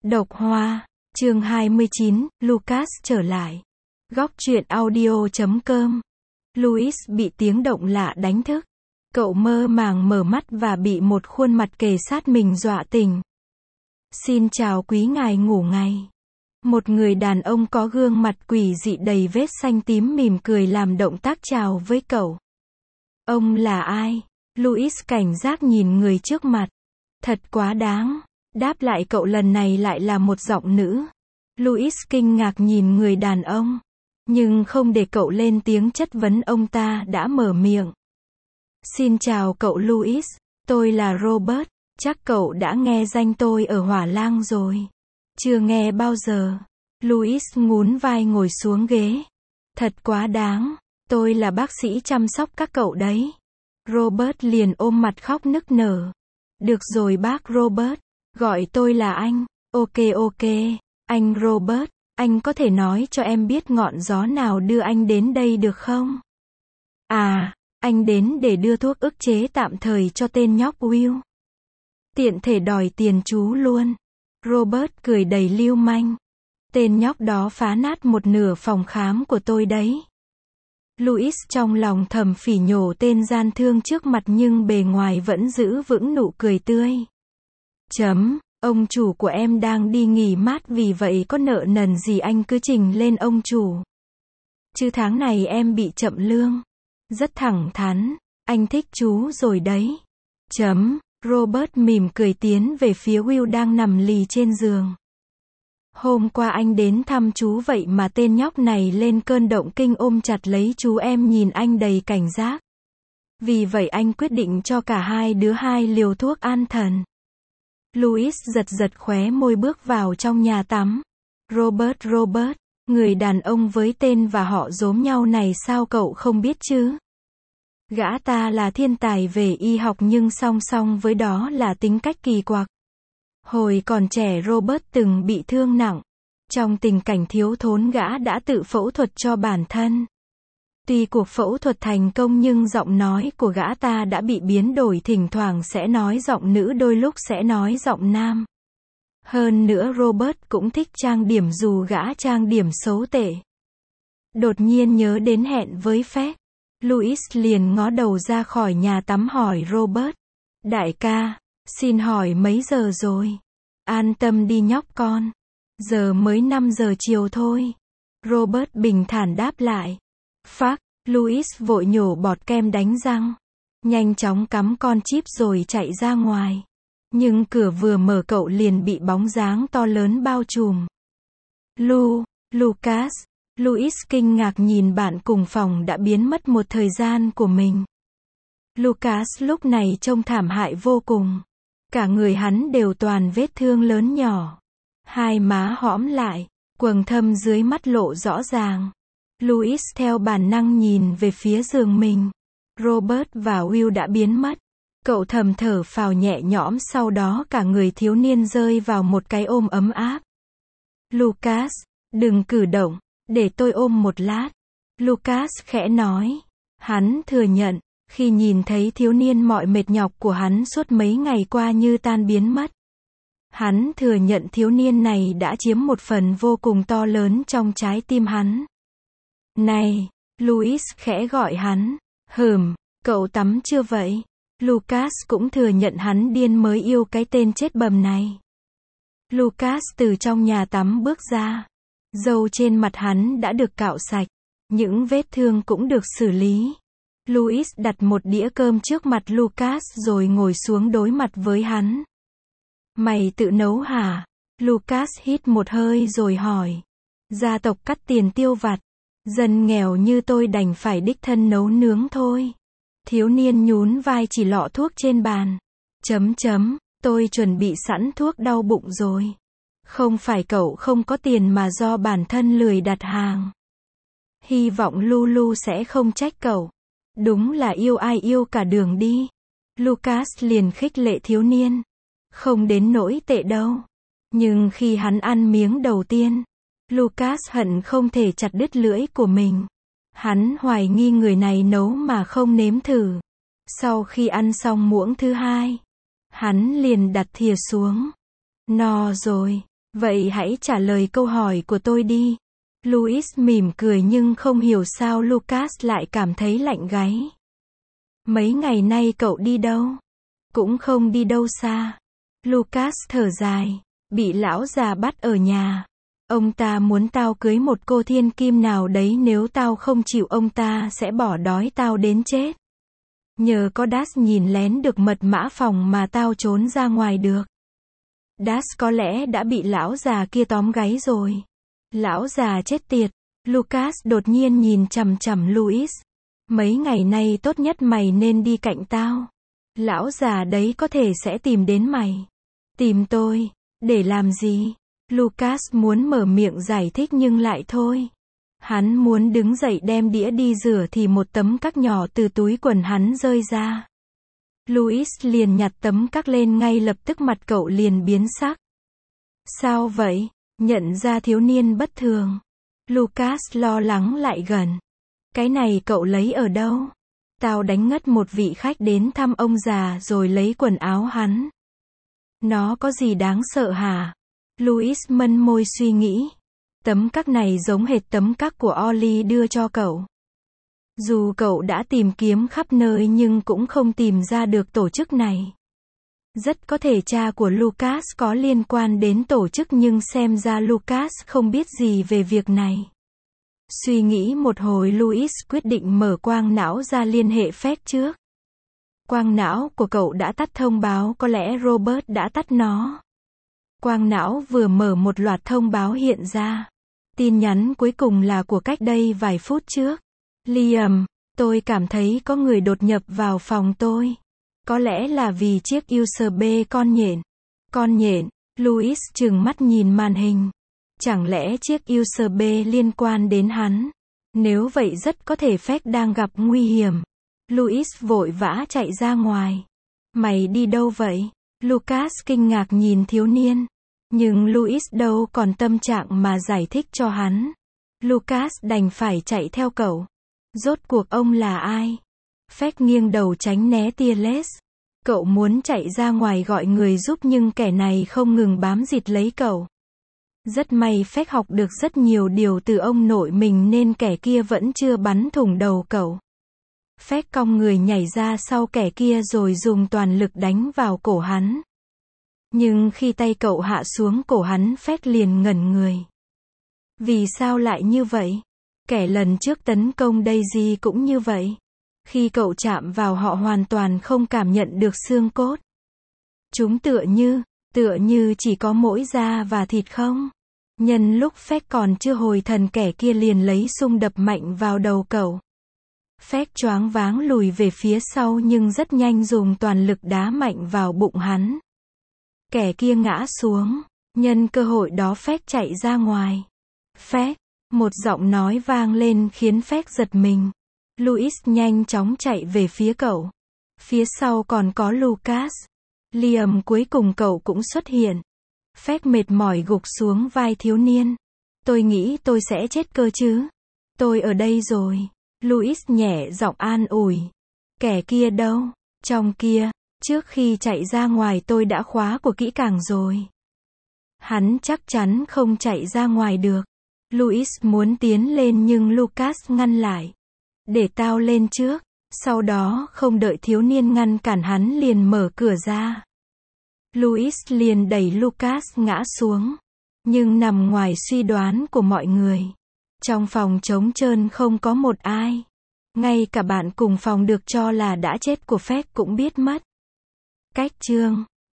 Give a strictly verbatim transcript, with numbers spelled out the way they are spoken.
Độc Hoa, chương hai mươi chín, Lucas trở lại. Góc truyện audio chấm com. Louis bị tiếng động lạ đánh thức. Cậu mơ màng mở mắt và bị một khuôn mặt kề sát mình dọa tỉnh. Xin chào quý ngài ngủ ngáy. Một người đàn ông có gương mặt quỷ dị đầy vết xanh tím mỉm cười làm động tác chào với cậu. Ông là ai? Louis cảnh giác nhìn người trước mặt. Thật quá đáng. Đáp lại cậu lần này lại là một giọng nữ. Louis kinh ngạc nhìn người đàn ông. Nhưng không để cậu lên tiếng chất vấn, ông ta đã mở miệng. Xin chào cậu Louis, tôi là Robert, chắc cậu đã nghe danh tôi ở Hỏa Lang rồi. Chưa nghe bao giờ. Louis nhún vai ngồi xuống ghế. Thật quá đáng, tôi là bác sĩ chăm sóc các cậu đấy. Robert liền ôm mặt khóc nức nở. Được rồi bác Robert, gọi tôi là anh. Ok ok, anh Robert, anh có thể nói cho em biết ngọn gió nào đưa anh đến đây được không? À, anh đến để đưa thuốc ức chế tạm thời cho tên nhóc Will. Tiện thể đòi tiền chú luôn. Robert cười đầy lưu manh. Tên nhóc đó phá nát một nửa phòng khám của tôi đấy. Louis trong lòng thầm phỉ nhổ tên gian thương trước mặt nhưng bề ngoài vẫn giữ vững nụ cười tươi. Chấm, ông chủ của em đang đi nghỉ mát vì vậy có nợ nần gì anh cứ trình lên ông chủ. Chứ tháng này em bị chậm lương. Rất thẳng thắn, anh thích chú rồi đấy. Chấm, Robert mỉm cười tiến về phía Will đang nằm lì trên giường. Hôm qua anh đến thăm chú vậy mà tên nhóc này lên cơn động kinh ôm chặt lấy chú em nhìn anh đầy cảnh giác. Vì vậy anh quyết định cho cả hai đứa hai liều thuốc an thần. Louis giật giật khóe môi bước vào trong nhà tắm. Robert Robert, người đàn ông với tên và họ giống nhau này sao cậu không biết chứ? Gã ta là thiên tài về y học nhưng song song với đó là tính cách kỳ quặc. Hồi còn trẻ Robert từng bị thương nặng. Trong tình cảnh thiếu thốn gã đã tự phẫu thuật cho bản thân. Tuy cuộc phẫu thuật thành công nhưng giọng nói của gã ta đã bị biến đổi, thỉnh thoảng sẽ nói giọng nữ đôi lúc sẽ nói giọng nam. Hơn nữa Robert cũng thích trang điểm dù gã trang điểm xấu tệ. Đột nhiên nhớ đến hẹn với Fed. Louis liền ngó đầu ra khỏi nhà tắm hỏi Robert. Đại ca, xin hỏi mấy giờ rồi? An tâm đi nhóc con. Giờ mới năm giờ chiều thôi. Robert bình thản đáp lại. Phác, Louis vội nhổ bọt kem đánh răng. Nhanh chóng cắm con chip rồi chạy ra ngoài. Nhưng cửa vừa mở cậu liền bị bóng dáng to lớn bao trùm. Lu, Lucas. Louis kinh ngạc nhìn bạn cùng phòng đã biến mất một thời gian của mình. Lucas lúc này trông thảm hại vô cùng. Cả người hắn đều toàn vết thương lớn nhỏ. Hai má hõm lại, quầng thâm dưới mắt lộ rõ ràng. Louis theo bản năng nhìn về phía giường mình. Robert và Will đã biến mất. Cậu thầm thở phào nhẹ nhõm, sau đó cả người thiếu niên rơi vào một cái ôm ấm áp. Lucas, đừng cử động, để tôi ôm một lát. Lucas khẽ nói. Hắn thừa nhận, khi nhìn thấy thiếu niên mọi mệt nhọc của hắn suốt mấy ngày qua như tan biến mất. Hắn thừa nhận thiếu niên này đã chiếm một phần vô cùng to lớn trong trái tim hắn. Này, Louis khẽ gọi hắn. Hừm, cậu tắm chưa vậy? Lucas cũng thừa nhận hắn điên mới yêu cái tên chết bầm này. Lucas từ trong nhà tắm bước ra. Râu trên mặt hắn đã được cạo sạch. Những vết thương cũng được xử lý. Louis đặt một đĩa cơm trước mặt Lucas rồi ngồi xuống đối mặt với hắn. Mày tự nấu hả? Lucas hít một hơi rồi hỏi. Gia tộc cắt tiền tiêu vặt. Dân nghèo như tôi đành phải đích thân nấu nướng thôi. Thiếu niên nhún vai chỉ lọ thuốc trên bàn. Chấm chấm, tôi chuẩn bị sẵn thuốc đau bụng rồi. Không phải cậu không có tiền mà do bản thân lười đặt hàng. Hy vọng Lulu sẽ không trách cậu. Đúng là yêu ai yêu cả đường đi. Lucas liền khích lệ thiếu niên. Không đến nỗi tệ đâu. Nhưng khi hắn ăn miếng đầu tiên, Lucas hận không thể chặt đứt lưỡi của mình. Hắn hoài nghi người này nấu mà không nếm thử. Sau khi ăn xong muỗng thứ hai, hắn liền đặt thìa xuống. No rồi. Vậy hãy trả lời câu hỏi của tôi đi. Louis mỉm cười nhưng không hiểu sao Lucas lại cảm thấy lạnh gáy. Mấy ngày nay cậu đi đâu? Cũng không đi đâu xa. Lucas thở dài. Bị lão già bắt ở nhà. Ông ta muốn tao cưới một cô thiên kim nào đấy, nếu tao không chịu ông ta sẽ bỏ đói tao đến chết. Nhờ có Das nhìn lén được mật mã phòng mà tao trốn ra ngoài được. Das có lẽ đã bị lão già kia tóm gáy rồi. Lão già chết tiệt. Lucas đột nhiên nhìn chằm chằm Louis. Mấy ngày nay tốt nhất mày nên đi cạnh tao. Lão già đấy có thể sẽ tìm đến mày. Tìm tôi? Để làm gì? Lucas muốn mở miệng giải thích nhưng lại thôi. Hắn muốn đứng dậy đem đĩa đi rửa thì một tấm cắc nhỏ từ túi quần hắn rơi ra. Louis liền nhặt tấm cắc lên, ngay lập tức mặt cậu liền biến sắc. Sao vậy? Nhận ra thiếu niên bất thường. Lucas lo lắng lại gần. Cái này cậu lấy ở đâu? Tao đánh ngất một vị khách đến thăm ông già rồi lấy quần áo hắn. Nó có gì đáng sợ hả? Louis mân môi suy nghĩ. Tấm cắc này giống hệt tấm cắc của Ollie đưa cho cậu. Dù cậu đã tìm kiếm khắp nơi nhưng cũng không tìm ra được tổ chức này. Rất có thể cha của Lucas có liên quan đến tổ chức, nhưng xem ra Lucas không biết gì về việc này. Suy nghĩ một hồi, Louis quyết định mở quang não ra liên hệ Fed trước. Quang não của cậu đã tắt thông báo, có lẽ Robert đã tắt nó. Quang não vừa mở, một loạt thông báo hiện ra. Tin nhắn cuối cùng là của cách đây vài phút trước. Liam, tôi cảm thấy có người đột nhập vào phòng tôi. Có lẽ là vì chiếc u ét bê con nhện. Con nhện, Louis trừng mắt nhìn màn hình. Chẳng lẽ chiếc u ét bê liên quan đến hắn? Nếu vậy rất có thể Fed đang gặp nguy hiểm. Louis vội vã chạy ra ngoài. Mày đi đâu vậy? Lucas kinh ngạc nhìn thiếu niên. Nhưng Louis đâu còn tâm trạng mà giải thích cho hắn. Lucas đành phải chạy theo cậu. Rốt cuộc ông là ai? Fed nghiêng đầu tránh né tia laser. Cậu muốn chạy ra ngoài gọi người giúp nhưng kẻ này không ngừng bám rịt lấy cậu. Rất may Fed học được rất nhiều điều từ ông nội mình nên kẻ kia vẫn chưa bắn thủng đầu cậu. Fed cong người nhảy ra sau kẻ kia rồi dùng toàn lực đánh vào cổ hắn. Nhưng khi tay cậu hạ xuống cổ hắn, Fed liền ngẩn người. Vì sao lại như vậy? Kẻ lần trước tấn công Daisy cũng như vậy. Khi cậu chạm vào họ hoàn toàn không cảm nhận được xương cốt. Chúng tựa như, tựa như chỉ có mỗi da và thịt không? Nhân lúc Fed còn chưa hồi thần, kẻ kia liền lấy sung đập mạnh vào đầu cậu. Fed choáng váng lùi về phía sau nhưng rất nhanh dùng toàn lực đá mạnh vào bụng hắn. Kẻ kia ngã xuống. Nhân cơ hội đó Fed chạy ra ngoài. Fed, một giọng nói vang lên khiến Fed giật mình. Louis nhanh chóng chạy về phía cậu. Phía sau còn có Lucas. Liam, cuối cùng cậu cũng xuất hiện. Fed mệt mỏi gục xuống vai thiếu niên. Tôi nghĩ tôi sẽ chết cơ chứ. Tôi ở đây rồi. Louis nhẹ giọng an ủi. Kẻ kia đâu? Trong kia. Trước khi chạy ra ngoài tôi đã khóa của kỹ càng rồi. Hắn chắc chắn không chạy ra ngoài được. Louis muốn tiến lên nhưng Lucas ngăn lại. Để tao lên trước. Sau đó không đợi thiếu niên ngăn cản, hắn liền mở cửa ra. Louis liền đẩy Lucas ngã xuống. Nhưng nằm ngoài suy đoán của mọi người. Trong phòng trống trơn không có một ai. Ngay cả bạn cùng phòng được cho là đã chết của Fed cũng biết mất. Cách chương